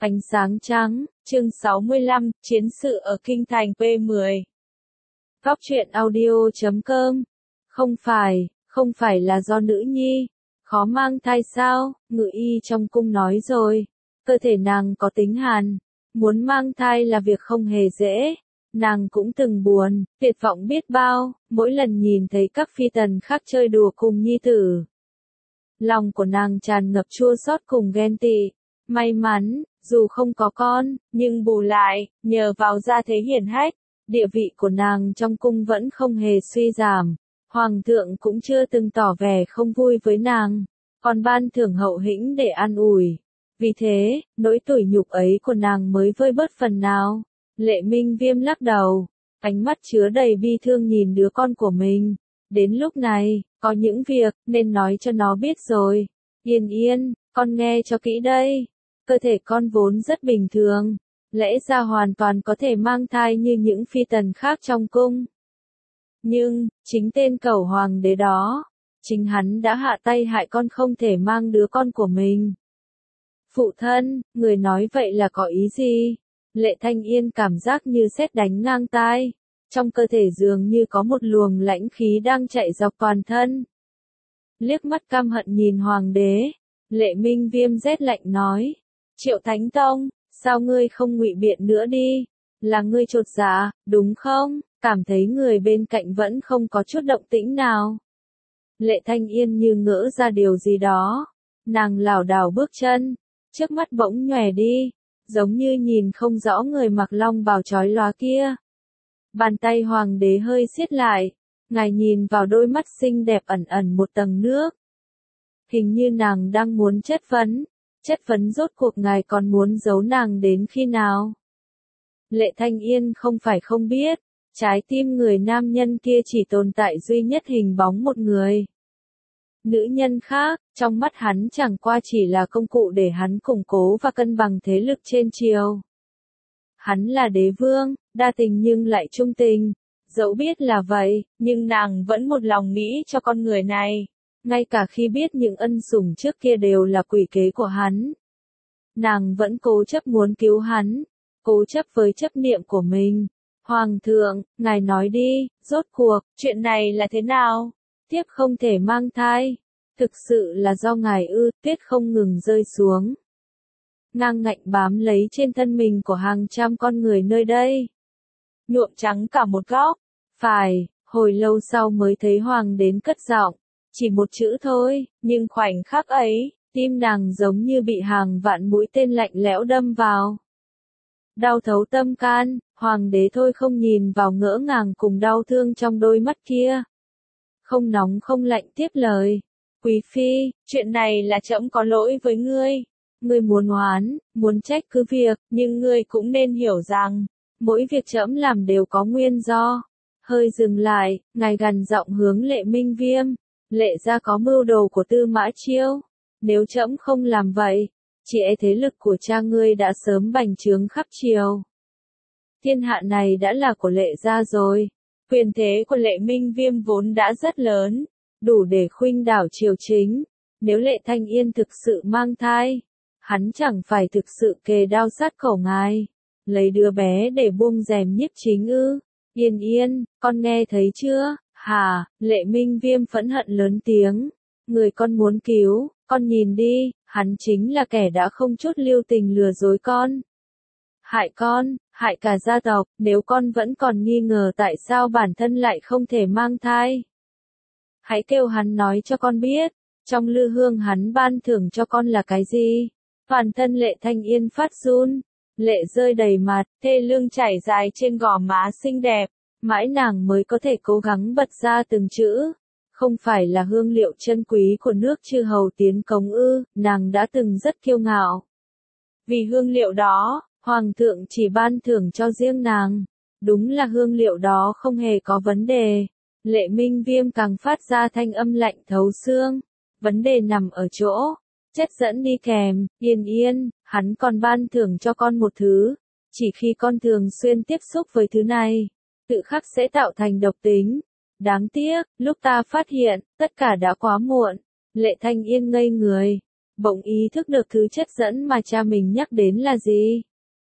Ánh sáng trắng, chương 65, chiến sự ở Kinh Thành P10. Góc truyện audio.com. Không phải là do nữ nhi, khó mang thai sao, ngự y trong cung nói rồi. Cơ thể nàng có tính hàn, muốn mang thai là việc không hề dễ. Nàng cũng từng buồn, tuyệt vọng biết bao, mỗi lần nhìn thấy các phi tần khác chơi đùa cùng nhi tử. Lòng của nàng tràn ngập chua xót cùng ghen tị. May mắn, dù không có con, nhưng bù lại, nhờ vào gia thế hiển hách, địa vị của nàng trong cung vẫn không hề suy giảm. Hoàng thượng cũng chưa từng tỏ vẻ không vui với nàng, còn ban thưởng hậu hĩnh để an ủi. Vì thế, nỗi tủi nhục ấy của nàng mới vơi bớt phần nào. Lệ Minh Viêm lắc đầu, ánh mắt chứa đầy bi thương nhìn đứa con của mình. Đến lúc này, có những việc nên nói cho nó biết rồi. Yên Yên, con nghe cho kỹ đây. Cơ thể con vốn rất bình thường, lẽ ra hoàn toàn có thể mang thai như những phi tần khác trong cung. Nhưng, chính tên cẩu hoàng đế đó, chính hắn đã hạ tay hại con không thể mang đứa con của mình. Phụ thân, người nói vậy là có ý gì? Lệ Thanh Yên cảm giác như sét đánh ngang tai, trong cơ thể dường như có một luồng lãnh khí đang chạy dọc toàn thân. Liếc mắt căm hận nhìn hoàng đế, Lệ Minh Viêm rét lạnh nói. Triệu Thánh Tông, sao ngươi không ngụy biện nữa đi? Là ngươi chột dạ, đúng không? Cảm thấy người bên cạnh vẫn không có chút động tĩnh nào. Lệ Thanh Yên như ngỡ ra điều gì đó. Nàng lảo đảo bước chân, trước mắt bỗng nhòe đi, giống như nhìn không rõ người mặc long bào chói lóa kia. Bàn tay hoàng đế hơi siết lại, ngài nhìn vào đôi mắt xinh đẹp ẩn ẩn một tầng nước. Hình như nàng đang muốn chất vấn rốt cuộc ngài còn muốn giấu nàng đến khi nào? Lệ Thanh Yên không phải không biết, trái tim người nam nhân kia chỉ tồn tại duy nhất hình bóng một người. Nữ nhân khác, trong mắt hắn chẳng qua chỉ là công cụ để hắn củng cố và cân bằng thế lực trên triều. Hắn là đế vương, đa tình nhưng lại trung tình. Dẫu biết là vậy, nhưng nàng vẫn một lòng nghĩ cho con người này. Ngay cả khi biết những ân sủng trước kia đều là quỷ kế của hắn. Nàng vẫn cố chấp muốn cứu hắn, cố chấp với chấp niệm của mình. Hoàng thượng, ngài nói đi, rốt cuộc, chuyện này là thế nào? Tiếp không thể mang thai. Thực sự là do ngài ư? Tuyết không ngừng rơi xuống. Ngang ngạnh bám lấy trên thân mình của hàng trăm con người nơi đây. Nhuộm trắng cả một góc. Phải, hồi lâu sau mới thấy hoàng đến cất giọng. Chỉ một chữ thôi, nhưng khoảnh khắc ấy, tim nàng giống như bị hàng vạn mũi tên lạnh lẽo đâm vào. Đau thấu tâm can, hoàng đế thôi không nhìn vào ngỡ ngàng cùng đau thương trong đôi mắt kia. Không nóng không lạnh tiếp lời. Quý phi, chuyện này là trẫm có lỗi với ngươi. Ngươi muốn oán, muốn trách cứ việc, nhưng ngươi cũng nên hiểu rằng, mỗi việc trẫm làm đều có nguyên do. Hơi dừng lại, ngài gằn giọng hướng Lệ Minh Viêm. Lệ gia có mưu đồ của Tư Mã Chiêu. Nếu trẫm không làm vậy, chỉ e thế lực của cha ngươi đã sớm bành trướng khắp triều. Thiên hạ này đã là của Lệ gia rồi. Quyền thế của Lệ Minh Viêm vốn đã rất lớn, đủ để khuynh đảo triều chính. Nếu Lệ Thanh Yên thực sự mang thai, hắn chẳng phải thực sự kề đao sát cổ ngài, lấy đứa bé để buông rèm nhiếp chính ư? Yên Yên, con nghe thấy chưa? Hả? Lệ Minh Viêm phẫn hận lớn tiếng. Người con muốn cứu, con nhìn đi, hắn chính là kẻ đã không chút lưu tình lừa dối con. Con, hại cả gia tộc, nếu con vẫn còn nghi ngờ tại sao bản thân lại không thể mang thai. Hãy kêu hắn nói cho con biết, trong lư hương hắn ban thưởng cho con là cái gì? Toàn thân Lệ Thanh Yên phát run, lệ rơi đầy mặt, thê lương chảy dài trên gò má xinh đẹp. Mãi nàng mới có thể cố gắng bật ra từng chữ. Không phải là hương liệu chân quý của nước chư hầu tiến cống ư? Nàng đã từng rất kiêu ngạo. Vì hương liệu đó, hoàng thượng chỉ ban thưởng cho riêng nàng. Đúng là hương liệu đó không hề có vấn đề. Lệ Minh Viêm càng phát ra thanh âm lạnh thấu xương. Vấn đề nằm ở chỗ chất dẫn đi kèm. Yên Yên, hắn còn ban thưởng cho con một thứ. Chỉ khi con thường xuyên tiếp xúc với thứ này, tự khắc sẽ tạo thành độc tính. Đáng tiếc, lúc ta phát hiện, tất cả đã quá muộn. Lệ Thanh Yên ngây người. bỗng ý thức được thứ chất dẫn mà cha mình nhắc đến là gì.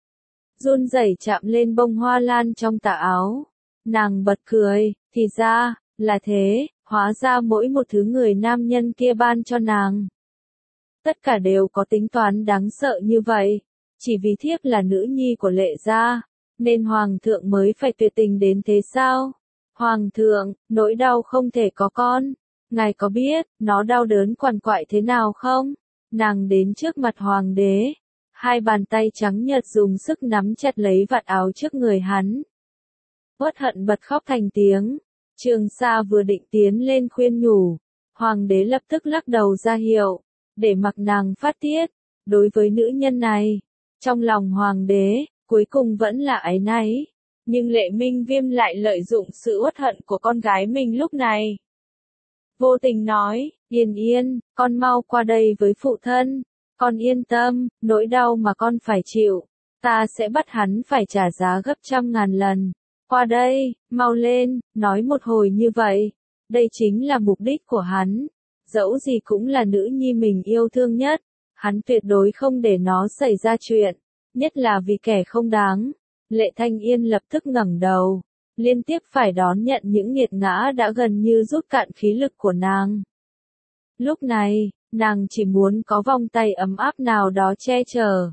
Run rẩy chạm lên bông hoa lan trong tà áo. Nàng bật cười, thì ra, là thế, hóa ra mỗi một thứ người nam nhân kia ban cho nàng. Tất cả đều có tính toán đáng sợ như vậy. Chỉ vì thiếp là nữ nhi của Lệ gia, nên Hoàng thượng mới phải tuyệt tình đến thế sao? Hoàng thượng, nỗi đau không thể có con. Ngài có biết, nó đau đớn quằn quại thế nào không? Nàng đến trước mặt Hoàng đế. Hai bàn tay trắng nhợt dùng sức nắm chặt lấy vạt áo trước người hắn. Uất hận bật khóc thành tiếng. Trường Sa vừa định tiến lên khuyên nhủ. Hoàng đế lập tức lắc đầu ra hiệu, để mặc nàng phát tiết. Đối với nữ nhân này, trong lòng Hoàng đế, cuối cùng vẫn là áy náy. Nhưng Lệ Minh Viêm lại lợi dụng sự uất hận của con gái mình lúc này. Vô tình nói, Yên Yên, con mau qua đây với phụ thân. Con yên tâm, nỗi đau mà con phải chịu, ta sẽ bắt hắn phải trả giá gấp trăm ngàn lần. Qua đây, mau lên, nói một hồi như vậy. Đây chính là mục đích của hắn. Dẫu gì cũng là nữ nhi mình yêu thương nhất. Hắn tuyệt đối không để nó xảy ra chuyện. Nhất là vì kẻ không đáng. Lệ Thanh Yên lập tức ngẩng đầu. Liên tiếp phải đón nhận những nghiệt ngã đã gần như rút cạn khí lực của nàng. Lúc này, nàng chỉ muốn có vòng tay ấm áp nào đó che chở,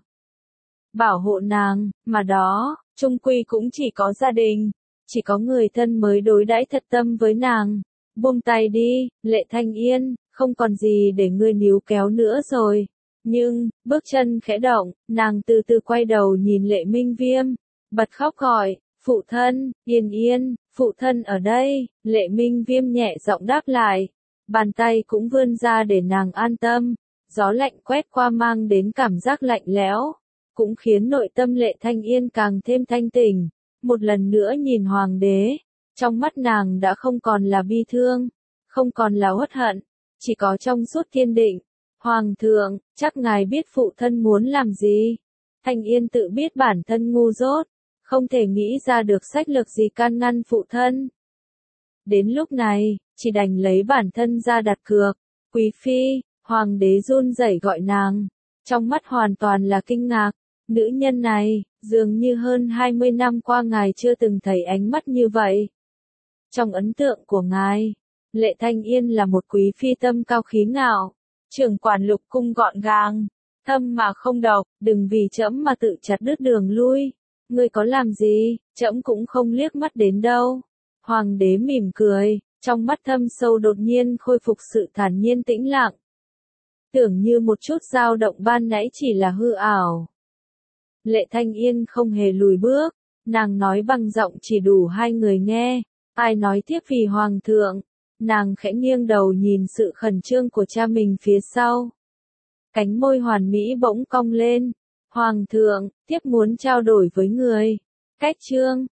bảo hộ nàng, mà đó, chung quy cũng chỉ có gia đình, chỉ có người thân mới đối đãi thật tâm với nàng. Buông tay đi, Lệ Thanh Yên, không còn gì để ngươi níu kéo nữa rồi. Nhưng, bước chân khẽ động, nàng từ từ quay đầu nhìn Lệ Minh Viêm, bật khóc gọi, phụ thân, Yên Yên, phụ thân ở đây. Lệ Minh Viêm nhẹ giọng đáp lại. Bàn tay cũng vươn ra để nàng an tâm, gió lạnh quét qua mang đến cảm giác lạnh lẽo, cũng khiến nội tâm Lệ Thanh Yên càng thêm thanh tỉnh. Một lần nữa nhìn Hoàng đế, trong mắt nàng đã không còn là bi thương, không còn là uất hận, chỉ có trong suốt kiên định. Hoàng thượng, chắc ngài biết phụ thân muốn làm gì. Thanh Yên tự biết bản thân ngu dốt, không thể nghĩ ra được sách lược gì can ngăn phụ thân. Đến lúc này, chỉ đành lấy bản thân ra đặt cược. Quý phi, Hoàng đế run rẩy gọi nàng, trong mắt hoàn toàn là kinh ngạc. Nữ nhân này, dường như hơn 20 năm qua ngài chưa từng thấy ánh mắt như vậy. Trong ấn tượng của ngài, Lệ Thanh Yên là một quý phi tâm cao khí ngạo, trưởng quản lục cung gọn gàng, thâm mà không độc, đừng vì trẫm mà tự chặt đứt đường lui. Ngươi có làm gì, trẫm cũng không liếc mắt đến đâu. Hoàng đế mỉm cười, trong mắt thâm sâu đột nhiên khôi phục sự thản nhiên tĩnh lặng. Tưởng như một chút dao động ban nãy chỉ là hư ảo. Lệ Thanh Yên không hề lùi bước, nàng nói bằng giọng chỉ đủ hai người nghe. Ai nói tiếp vì Hoàng thượng? Nàng khẽ nghiêng đầu nhìn sự khẩn trương của cha mình phía sau. Cánh môi hoàn mỹ bỗng cong lên. Hoàng thượng, tiếp muốn trao đổi với người. Cách chương